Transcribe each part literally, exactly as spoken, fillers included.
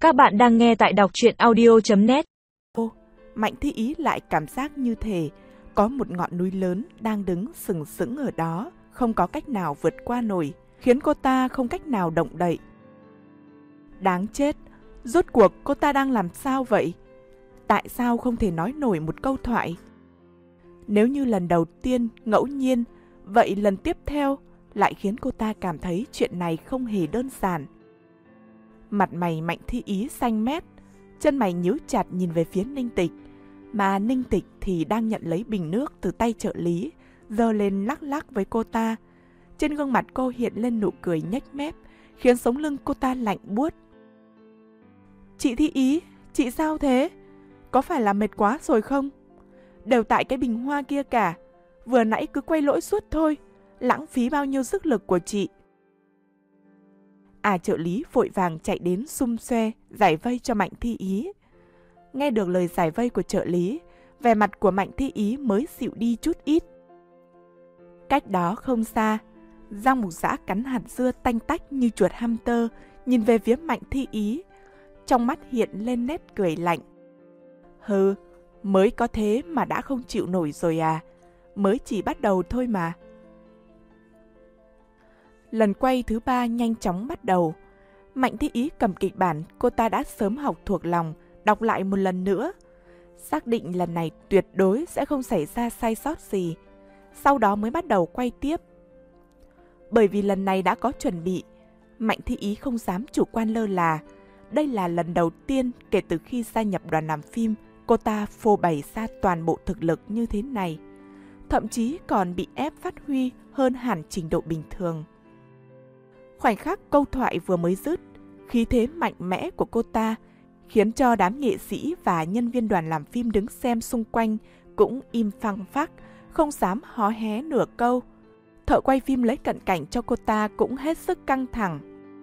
Các bạn đang nghe tại đọc truyện audio chấm net. Ô, Mạnh Thi Ý lại cảm giác như thể có một ngọn núi lớn đang đứng sừng sững ở đó, không có cách nào vượt qua nổi, khiến cô ta không cách nào động đậy. Đáng chết, rốt cuộc cô ta đang làm sao vậy? Tại sao không thể nói nổi một câu thoại? Nếu như lần đầu tiên ngẫu nhiên, vậy lần tiếp theo lại khiến cô ta cảm thấy chuyện này không hề đơn giản. Mặt mày Mạnh Thi Ý xanh mét, chân mày nhíu chặt nhìn về phía Ninh Tịch, mà Ninh Tịch thì đang nhận lấy bình nước từ tay trợ lý, giơ lên lắc lắc với cô ta. Trên gương mặt cô hiện lên nụ cười nhếch mép, khiến sống lưng cô ta lạnh buốt. Chị Thi Ý, chị sao thế? Có phải là mệt quá rồi không? Đều tại cái bình hoa kia cả, vừa nãy cứ quay lỗi suốt thôi, lãng phí bao nhiêu sức lực của chị. À trợ lý vội vàng chạy đến xum xoe, giải vây cho Mạnh Thi Ý. Nghe được lời giải vây của trợ lý, vẻ mặt của Mạnh Thi Ý mới dịu đi chút ít. Cách đó không xa, Giang Mục Dã cắn hạt dưa tanh tách như chuột hamster, nhìn về phía Mạnh Thi Ý. Trong mắt hiện lên nét cười lạnh. Hừ, mới có thế mà đã không chịu nổi rồi à, mới chỉ bắt đầu thôi mà. Lần quay thứ ba nhanh chóng bắt đầu. Mạnh Thi Ý cầm kịch bản cô ta đã sớm học thuộc lòng, đọc lại một lần nữa. Xác định lần này tuyệt đối sẽ không xảy ra sai sót gì. Sau đó mới bắt đầu quay tiếp. Bởi vì lần này đã có chuẩn bị, Mạnh Thi Ý không dám chủ quan lơ là. Đây là lần đầu tiên kể từ khi gia nhập đoàn làm phim, cô ta phô bày ra toàn bộ thực lực như thế này. Thậm chí còn bị ép phát huy hơn hẳn trình độ bình thường. Khoảnh khắc câu thoại vừa mới dứt, khí thế mạnh mẽ của cô ta khiến cho đám nghệ sĩ và nhân viên đoàn làm phim đứng xem xung quanh cũng im phăng phắc, không dám hó hé nửa câu. Thợ quay phim lấy cận cảnh cho cô ta cũng hết sức căng thẳng.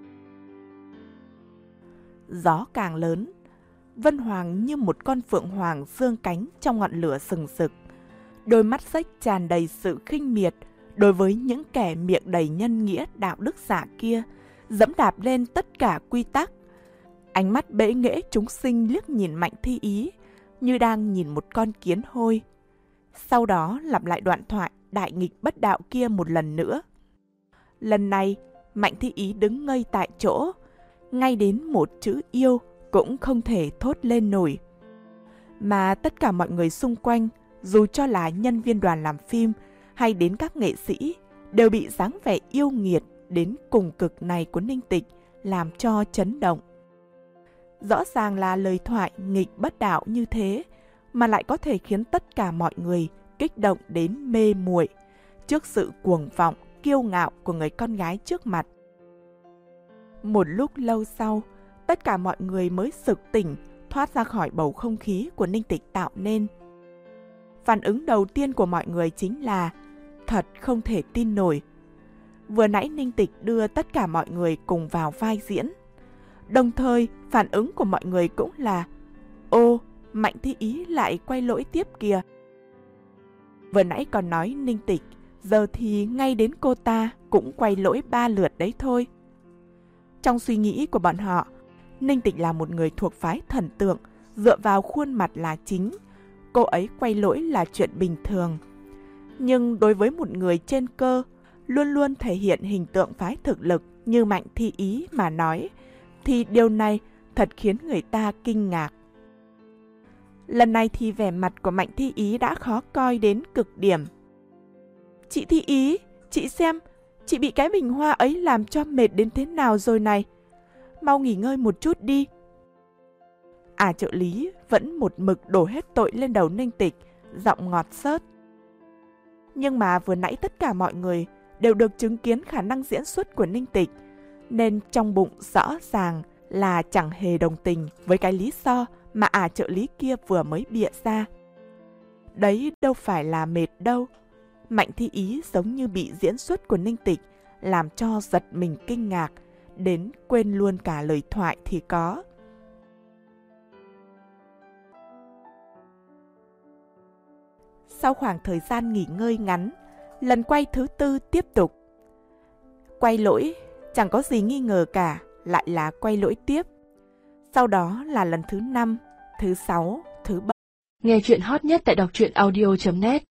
Gió càng lớn, Vân Hoàng như một con phượng hoàng dương cánh trong ngọn lửa sừng sực. Đôi mắt rách tràn đầy sự khinh miệt đối với những kẻ miệng đầy nhân nghĩa đạo đức giả kia, dẫm đạp lên tất cả quy tắc. Ánh mắt bẽ nghễ chúng sinh liếc nhìn Mạnh Thi Ý như đang nhìn một con kiến hôi. Sau đó lặp lại đoạn thoại đại nghịch bất đạo kia một lần nữa. Lần này, Mạnh Thi Ý đứng ngây tại chỗ, ngay đến một chữ yêu cũng không thể thốt lên nổi. Mà tất cả mọi người xung quanh, dù cho là nhân viên đoàn làm phim hay đến các nghệ sĩ, đều bị dáng vẻ yêu nghiệt đến cùng cực này của Ninh Tịch làm cho chấn động. Rõ ràng là lời thoại nghịch bất đạo như thế mà lại có thể khiến tất cả mọi người kích động đến mê muội trước sự cuồng vọng, kiêu ngạo của người con gái trước mặt. Một lúc lâu sau, tất cả mọi người mới sực tỉnh, thoát ra khỏi bầu không khí của Ninh Tịch tạo nên. Phản ứng đầu tiên của mọi người chính là thật không thể tin nổi. Vừa nãy Ninh Tịch đưa tất cả mọi người cùng vào vai diễn. Đồng thời, phản ứng của mọi người cũng là ô, Mạnh Thi Ý lại quay lỗi tiếp kìa. Vừa nãy còn nói Ninh Tịch, giờ thì ngay đến cô ta cũng quay lỗi ba lượt đấy thôi. Trong suy nghĩ của bọn họ, Ninh Tịch là một người thuộc phái thần tượng, dựa vào khuôn mặt là chính. Cô ấy quay lỗi là chuyện bình thường. Nhưng đối với một người trên cơ, luôn luôn thể hiện hình tượng phái thực lực như Mạnh Thi Ý mà nói, thì điều này thật khiến người ta kinh ngạc. Lần này thì vẻ mặt của Mạnh Thi Ý đã khó coi đến cực điểm. Chị Thi Ý, chị xem, chị bị cái bình hoa ấy làm cho mệt đến thế nào rồi này. Mau nghỉ ngơi một chút đi. À trợ lý vẫn một mực đổ hết tội lên đầu Ninh Tịch, giọng ngọt xớt. Nhưng mà vừa nãy tất cả mọi người đều được chứng kiến khả năng diễn xuất của Ninh Tịch, nên trong bụng rõ ràng là chẳng hề đồng tình với cái lý do mà ả trợ lý kia vừa mới bịa ra. Đấy đâu phải là mệt đâu. Mạnh Thi Ý giống như bị diễn xuất của Ninh Tịch làm cho giật mình kinh ngạc, đến quên luôn cả lời thoại thì có. Sau khoảng thời gian nghỉ ngơi ngắn, lần quay thứ tư tiếp tục. Quay lỗi, chẳng có gì nghi ngờ cả, lại là quay lỗi tiếp. Sau đó là lần thứ năm, thứ sáu, thứ bảy. Nghe chuyện hot nhất tại đọc truyện audio chấm net